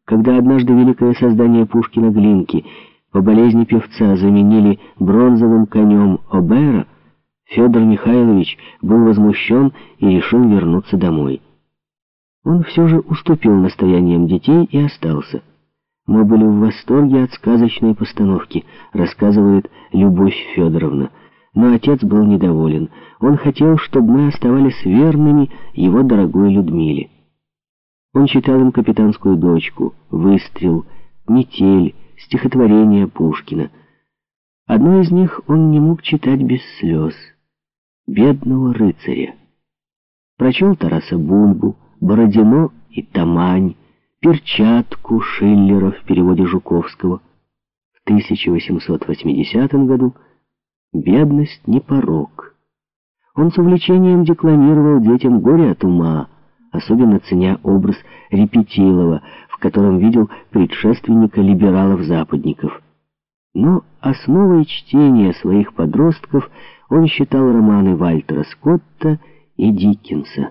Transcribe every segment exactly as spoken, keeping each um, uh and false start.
Когда однажды великое создание Пушкина Глинки по болезни певца заменили бронзовым конем Обера, Федор Михайлович был возмущен и решил вернуться домой. Он все же уступил настояниям детей и остался. «Мы были в восторге от сказочной постановки», рассказывает Любовь Федоровна. Но отец был недоволен. Он хотел, чтобы мы оставались верными его дорогой Людмиле. Он читал им «Капитанскую дочку», «Выстрел», «Метель», стихотворения Пушкина. Одно из них он не мог читать без слез. «Бедного рыцаря». Прочел Тараса Бульбу, Бородино и Тамань, «Перчатку» Шиллера в переводе Жуковского. В тысяча восемьсот восьмидесятом году «Бедность не порок». Он с увлечением декламировал детям «Горе от ума», особенно ценя образ Репетилова, в котором видел предшественника либералов-западников. Но основой чтения своих подростков он считал романы Вальтера Скотта и Диккенса.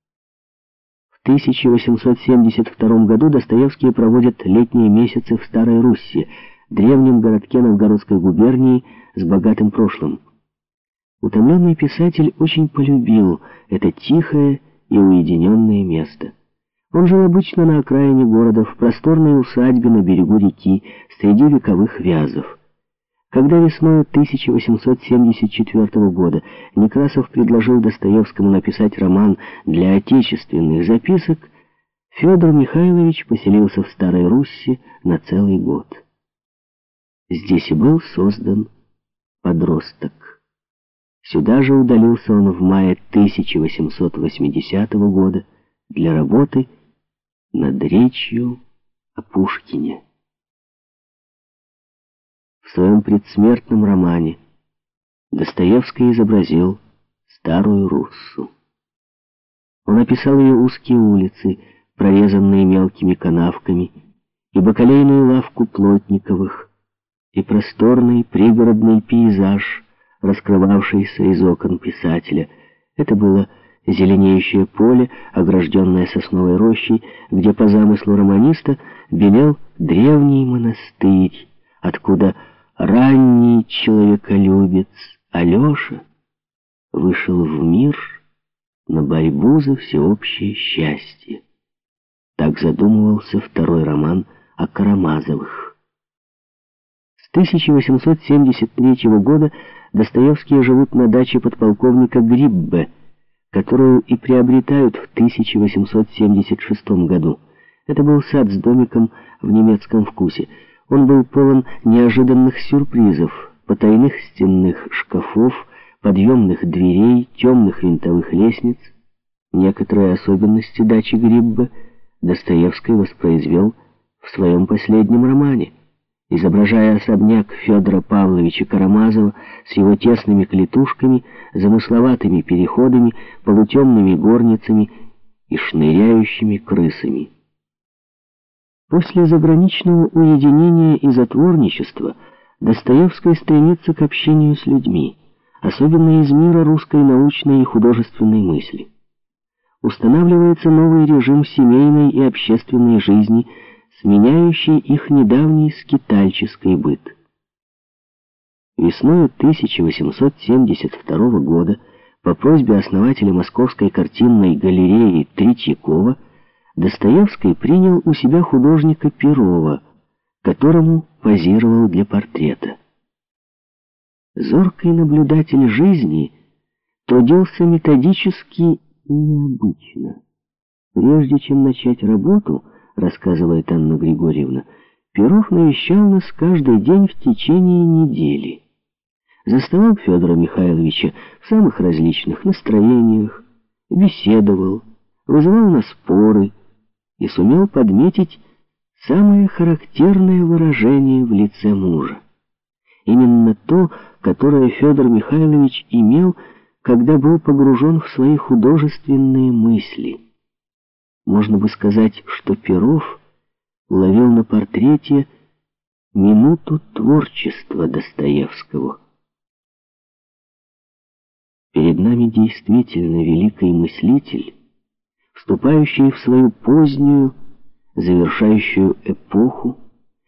В тысяча восемьсот семьдесят втором году Достоевский проводит летние месяцы в Старой Руссе, древнем городке Новгородской губернии с богатым прошлым. Утомленный писатель очень полюбил это тихое и уединенное место. Он жил обычно на окраине города, в просторной усадьбе на берегу реки, среди вековых вязов. Когда весной тысяча восемьсот семьдесят четвёртого года Некрасов предложил Достоевскому написать роман для отечественных записок, Федор Михайлович поселился в Старой Руссе на целый год. Здесь и был создан «Подросток». Сюда же удалился он в мае тысяча восемьсот восьмидесятого года для работы над речью о Пушкине. В своем предсмертном романе Достоевский изобразил Старую Руссу. Он описал ее узкие улицы, прорезанные мелкими канавками, и бакалейную лавку Плотниковых, и просторный пригородный пейзаж, раскрывавшийся из окон писателя. Это было зеленеющее поле, огражденное сосновой рощей, где по замыслу романиста белел древний монастырь, откуда ранний человеколюбец Алеша вышел в мир на борьбу за всеобщее счастье. Так задумывался второй роман о Карамазовых. С тысяча восемьсот семьдесят третьего года Достоевские живут на даче подполковника Гриббе, которую и приобретают в тысяча восемьсот семьдесят шестом году. Это был сад с домиком в немецком вкусе. Он был полон неожиданных сюрпризов, потайных стенных шкафов, подъемных дверей, темных винтовых лестниц. Некоторые особенности дачи Гриббе Достоевский воспроизвел в своем последнем романе, изображая особняк Федора Павловича Карамазова с его тесными клетушками, замысловатыми переходами, полутемными горницами и шныряющими крысами. После заграничного уединения и затворничества Достоевский стремится к общению с людьми, особенно из мира русской научной и художественной мысли. Устанавливается новый режим семейной и общественной жизни, сменяющий их недавний скитальческий быт. Весною тысяча восемьсот семьдесят второго года по просьбе основателя Московской картинной галереи Третьякова Достоевский принял у себя художника Перова, которому позировал для портрета. Зоркий наблюдатель жизни трудился методически и необычно. Прежде чем начать работу, рассказывает Анна Григорьевна, Перов навещал нас каждый день в течение недели. Заставал Федора Михайловича в самых различных настроениях, беседовал, вызывал на споры и сумел подметить самое характерное выражение в лице мужа. Именно то, которое Федор Михайлович имел, когда был погружен в свои художественные мысли. Можно бы сказать, что Перов ловил на портрете минуту творчества Достоевского. Перед нами действительно великий мыслитель, вступающий в свою позднюю, завершающую эпоху,